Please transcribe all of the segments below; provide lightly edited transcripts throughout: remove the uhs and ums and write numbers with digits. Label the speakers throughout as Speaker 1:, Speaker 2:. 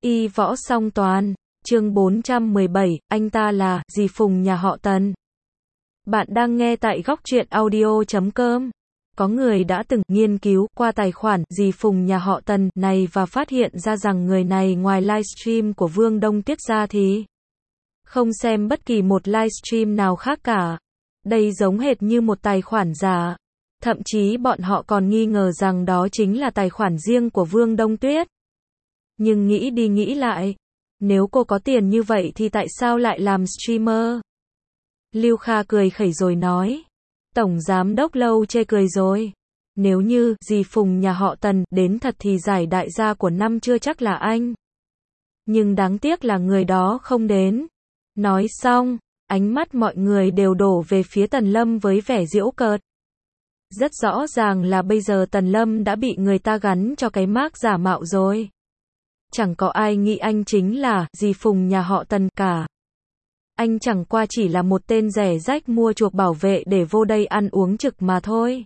Speaker 1: Y võ song toàn, chương 417, anh ta là dì Phùng nhà họ Tần. Bạn đang nghe tại góc truyện audio.com. Có người đã từng nghiên cứu qua tài khoản dì Phùng nhà họ Tần này và phát hiện ra rằng người này ngoài livestream của Vương Đông Tuyết ra thì không xem bất kỳ một livestream nào khác cả. Đây giống hệt như một tài khoản giả. Thậm chí bọn họ còn nghi ngờ rằng đó chính là tài khoản riêng của Vương Đông Tuyết. Nhưng nghĩ đi nghĩ lại, nếu cô có tiền như vậy thì tại sao lại làm streamer? Lưu Kha cười khẩy rồi nói. Tổng giám đốc Lâu chê cười rồi. Nếu như dì Phùng nhà họ Tần đến thật thì giải đại gia của năm chưa chắc là anh. Nhưng đáng tiếc là người đó không đến. Nói xong, ánh mắt mọi người đều đổ về phía Tần Lâm với vẻ giễu cợt. Rất rõ ràng là bây giờ Tần Lâm đã bị người ta gắn cho cái mác giả mạo rồi. Chẳng có ai nghĩ anh chính là dì Phùng nhà họ Tần cả. Anh chẳng qua chỉ là một tên rẻ rách mua chuộc bảo vệ để vô đây ăn uống trực mà thôi.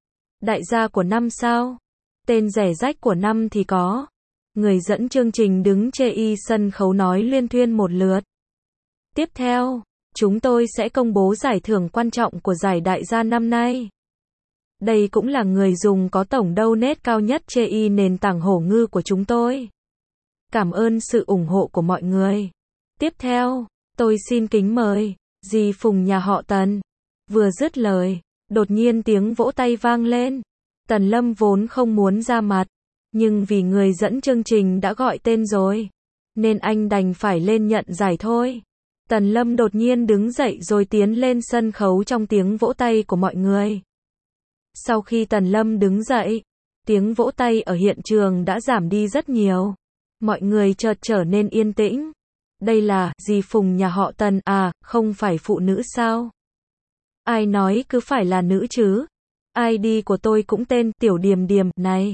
Speaker 1: Đại gia của năm sao? Tên rẻ rách của năm thì có. Người dẫn chương trình đứng chê y sân khấu nói luyên thuyên một lượt. Tiếp theo, chúng tôi sẽ công bố giải thưởng quan trọng của giải đại gia năm nay. Đây cũng là người dùng có tổng donate cao nhất chê y nền tảng hổ ngư của chúng tôi. Cảm ơn sự ủng hộ của mọi người. Tiếp theo, tôi xin kính mời dì Phùng nhà họ Tần. Vừa dứt lời, đột nhiên tiếng vỗ tay vang lên. Tần Lâm vốn không muốn ra mặt, nhưng vì người dẫn chương trình đã gọi tên rồi, nên anh đành phải lên nhận giải thôi. Tần Lâm đột nhiên đứng dậy rồi tiến lên sân khấu trong tiếng vỗ tay của mọi người. Sau khi Tần Lâm đứng dậy, tiếng vỗ tay ở hiện trường đã giảm đi rất nhiều. Mọi người chợt trở nên yên tĩnh. Đây là dì Phùng nhà họ Tần à, không phải phụ nữ sao? Ai nói cứ phải là nữ chứ? ID của tôi cũng tên Tiểu Điềm Điềm này.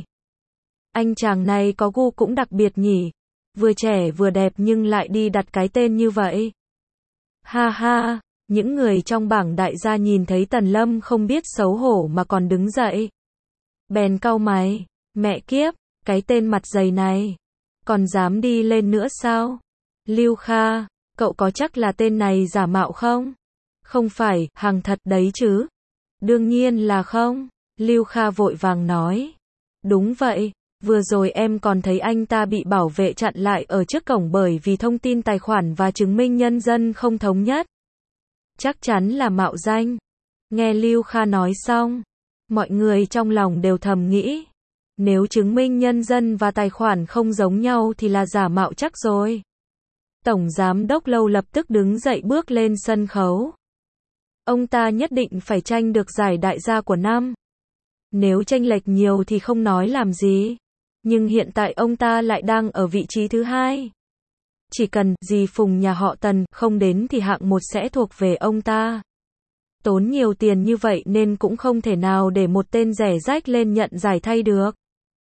Speaker 1: Anh chàng này có gu cũng đặc biệt nhỉ. Vừa trẻ vừa đẹp nhưng lại đi đặt cái tên như vậy. Ha ha, những người trong bảng đại gia nhìn thấy Tần Lâm không biết xấu hổ mà còn đứng dậy. Bèn cau mày, mẹ kiếp, cái tên mặt dày này. Còn dám đi lên nữa sao? Lưu Kha, cậu có chắc là tên này giả mạo không? Không phải, hàng thật đấy chứ? Đương nhiên là không. Lưu Kha vội vàng nói. Đúng vậy, vừa rồi em còn thấy anh ta bị bảo vệ chặn lại ở trước cổng bởi vì thông tin tài khoản và chứng minh nhân dân không thống nhất. Chắc chắn là mạo danh. Nghe Lưu Kha nói xong, mọi người trong lòng đều thầm nghĩ. Nếu chứng minh nhân dân và tài khoản không giống nhau thì là giả mạo chắc rồi. Tổng giám đốc Lâu lập tức đứng dậy bước lên sân khấu. Ông ta nhất định phải tranh được giải đại gia của năm. Nếu chênh lệch nhiều thì không nói làm gì. Nhưng hiện tại ông ta lại đang ở vị trí thứ hai. Chỉ cần dì Phùng nhà họ Tần không đến thì hạng một sẽ thuộc về ông ta. Tốn nhiều tiền như vậy nên cũng không thể nào để một tên rẻ rách lên nhận giải thay được.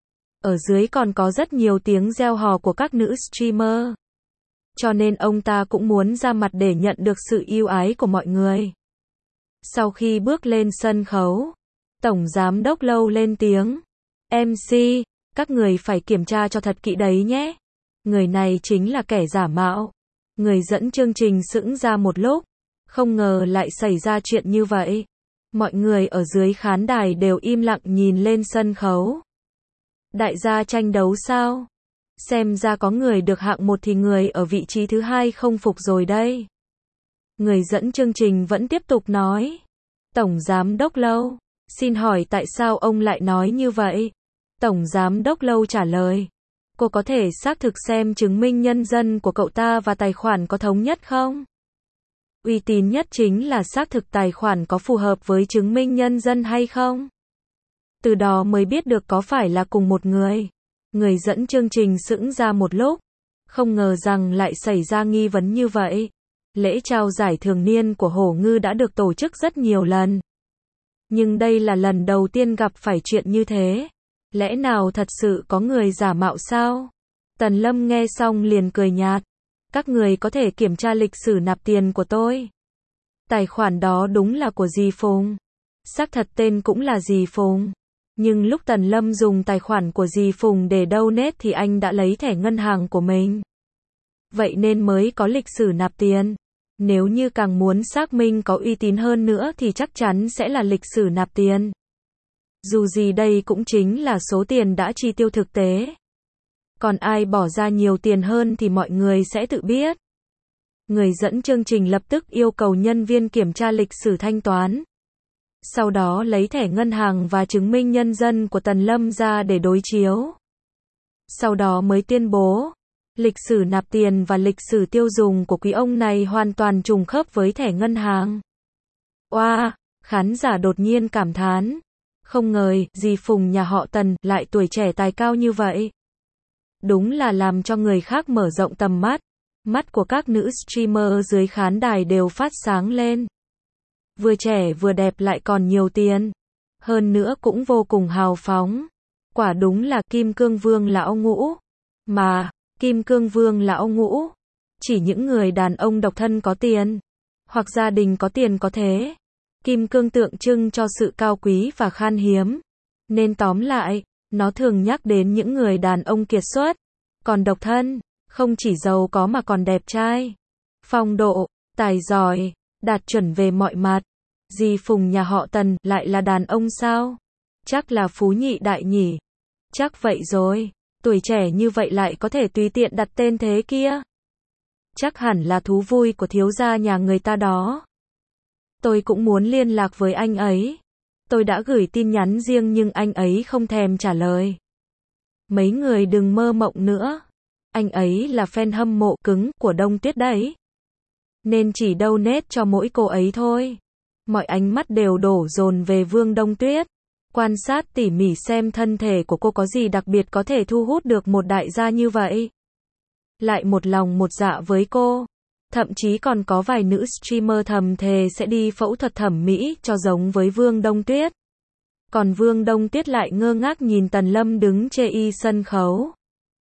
Speaker 1: Ở dưới còn có rất nhiều tiếng reo hò của các nữ streamer. Cho nên ông ta cũng muốn ra mặt để nhận được sự yêu ái của mọi người. Sau khi bước lên sân khấu, Tổng giám đốc Lâu lên tiếng. MC, các người phải kiểm tra cho thật kỹ đấy nhé. Người này chính là kẻ giả mạo. Người dẫn chương trình sững ra một lúc. Không ngờ lại xảy ra chuyện như vậy. Mọi người ở dưới khán đài đều im lặng nhìn lên sân khấu. Đại gia tranh đấu sao? Xem ra có người được hạng một thì người ở vị trí thứ hai không phục rồi đây. Người dẫn chương trình vẫn tiếp tục nói. Tổng giám đốc Lâu, xin hỏi tại sao ông lại nói như vậy? Tổng giám đốc Lâu trả lời. Cô có thể xác thực xem chứng minh nhân dân của cậu ta và tài khoản có thống nhất không? Uy tín nhất chính là xác thực tài khoản có phù hợp với chứng minh nhân dân hay không? Từ đó mới biết được có phải là cùng một người. Người dẫn chương trình sững ra một lúc. Không ngờ rằng lại xảy ra nghi vấn như vậy. Lễ trao giải thường niên của Hổ Ngư đã được tổ chức rất nhiều lần. Nhưng đây là lần đầu tiên gặp phải chuyện như thế. Lẽ nào thật sự có người giả mạo sao? Tần Lâm nghe xong liền cười nhạt. Các người có thể kiểm tra lịch sử nạp tiền của tôi. Tài khoản đó đúng là của dì Phùng. Xác thật tên cũng là dì Phùng. Nhưng lúc Tần Lâm dùng tài khoản của dì Phùng để donate thì anh đã lấy thẻ ngân hàng của mình. vậy nên mới có lịch sử nạp tiền. Nếu như càng muốn xác minh có uy tín hơn nữa thì chắc chắn sẽ là lịch sử nạp tiền. Dù gì đây cũng chính là số tiền đã chi tiêu thực tế. Còn ai bỏ ra nhiều tiền hơn thì mọi người sẽ tự biết. Người dẫn chương trình lập tức yêu cầu nhân viên kiểm tra lịch sử thanh toán. Sau đó lấy thẻ ngân hàng và chứng minh nhân dân của Tần Lâm ra để đối chiếu. Sau đó mới tuyên bố, lịch sử nạp tiền và lịch sử tiêu dùng của quý ông này hoàn toàn trùng khớp với thẻ ngân hàng. Oa, khán giả đột nhiên cảm thán. Không ngờ, dì Phùng nhà họ Tần lại tuổi trẻ tài cao như vậy. Đúng là làm cho người khác mở rộng tầm mắt. Mắt của các nữ streamer dưới khán đài đều phát sáng lên. Vừa trẻ vừa đẹp lại còn nhiều tiền. Hơn nữa cũng vô cùng hào phóng. Quả đúng là Kim Cương Vương lão ngũ. Mà, Kim Cương Vương lão ngũ, chỉ những người đàn ông độc thân có tiền, hoặc gia đình có tiền có thế. Kim cương tượng trưng cho sự cao quý và khan hiếm. Nên tóm lại, nó thường nhắc đến những người đàn ông kiệt xuất. Còn độc thân, không chỉ giàu có mà còn đẹp trai, phong độ, tài giỏi, đạt chuẩn về mọi mặt. Dì Phùng nhà họ Tần lại là đàn ông sao? Chắc là phú nhị đại nhỉ? Chắc vậy rồi. Tuổi trẻ như vậy lại có thể tùy tiện đặt tên thế kia. Chắc hẳn là thú vui của thiếu gia nhà người ta đó. Tôi cũng muốn liên lạc với anh ấy. Tôi đã gửi tin nhắn riêng nhưng anh ấy không thèm trả lời. Mấy người đừng mơ mộng nữa. Anh ấy là fan hâm mộ cứng của Đông Tuyết đấy. Nên chỉ donate cho mỗi cô ấy thôi. Mọi ánh mắt đều đổ dồn về Vương Đông Tuyết. Quan sát tỉ mỉ xem thân thể của cô có gì đặc biệt có thể thu hút được một đại gia như vậy. Lại một lòng một dạ với cô. Thậm chí còn có vài nữ streamer thầm thề sẽ đi phẫu thuật thẩm mỹ cho giống với Vương Đông Tuyết. Còn Vương Đông Tuyết lại ngơ ngác nhìn Tần Lâm đứng chê y sân khấu.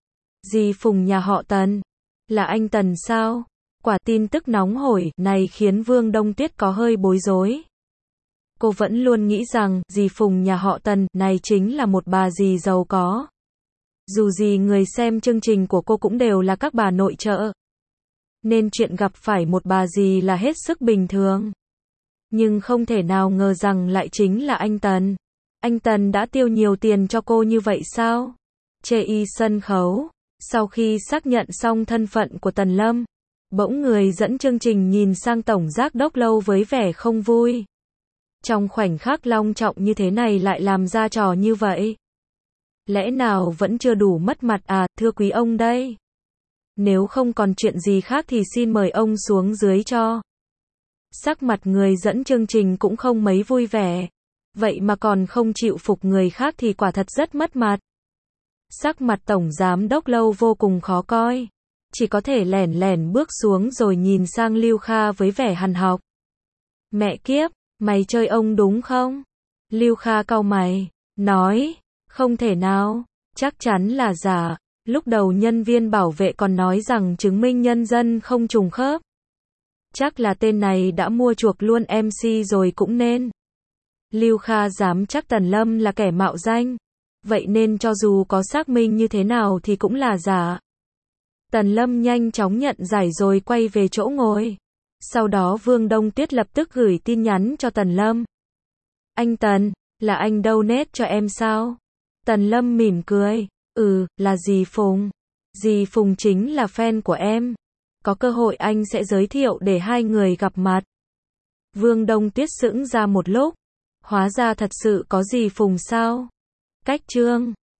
Speaker 1: Dì Phùng nhà họ Tần. Là anh Tần sao? Quả tin tức nóng hổi này khiến Vương Đông Tuyết có hơi bối rối. Cô vẫn luôn nghĩ rằng dì Phùng nhà họ Tần này chính là một bà dì giàu có. Dù gì người xem chương trình của cô cũng đều là các bà nội trợ. Nên chuyện gặp phải một bà dì là hết sức bình thường. Nhưng không thể nào ngờ rằng lại chính là anh Tần. Anh Tần đã tiêu nhiều tiền cho cô như vậy sao? Chê y sân khấu. Sau khi xác nhận xong thân phận của Tần Lâm, bỗng người dẫn chương trình nhìn sang tổng giám đốc Lâu với vẻ không vui. Trong khoảnh khắc long trọng như thế này lại làm ra trò như vậy. Lẽ nào vẫn chưa đủ mất mặt à, thưa quý ông đây. Nếu không còn chuyện gì khác thì xin mời ông xuống dưới cho. Sắc mặt người dẫn chương trình cũng không mấy vui vẻ. Vậy mà còn không chịu phục người khác thì quả thật rất mất mặt. Sắc mặt tổng giám đốc Lâu vô cùng khó coi. Chỉ có thể lẻn lẻn bước xuống rồi nhìn sang Lưu Kha với vẻ hằn học. Mẹ kiếp, mày chơi ông đúng không? Lưu Kha cau mày, nói, không thể nào, chắc chắn là giả. Lúc đầu nhân viên bảo vệ còn nói rằng chứng minh nhân dân không trùng khớp. Chắc là tên này đã mua chuộc luôn MC rồi cũng nên. Lưu Kha dám chắc Tần Lâm là kẻ mạo danh. Vậy nên cho dù có xác minh như thế nào thì cũng là giả. Tần Lâm nhanh chóng nhận giải rồi quay về chỗ ngồi. Sau đó Vương Đông Tuyết lập tức gửi tin nhắn cho Tần Lâm. Anh Tần, là anh donate cho em sao? Tần Lâm mỉm cười. Là dì Phùng. Dì Phùng chính là fan của em. Có cơ hội anh sẽ giới thiệu để hai người gặp mặt. Vương Đông Tuyết sững ra một lúc. Hóa ra thật sự có dì Phùng sao? Cách chương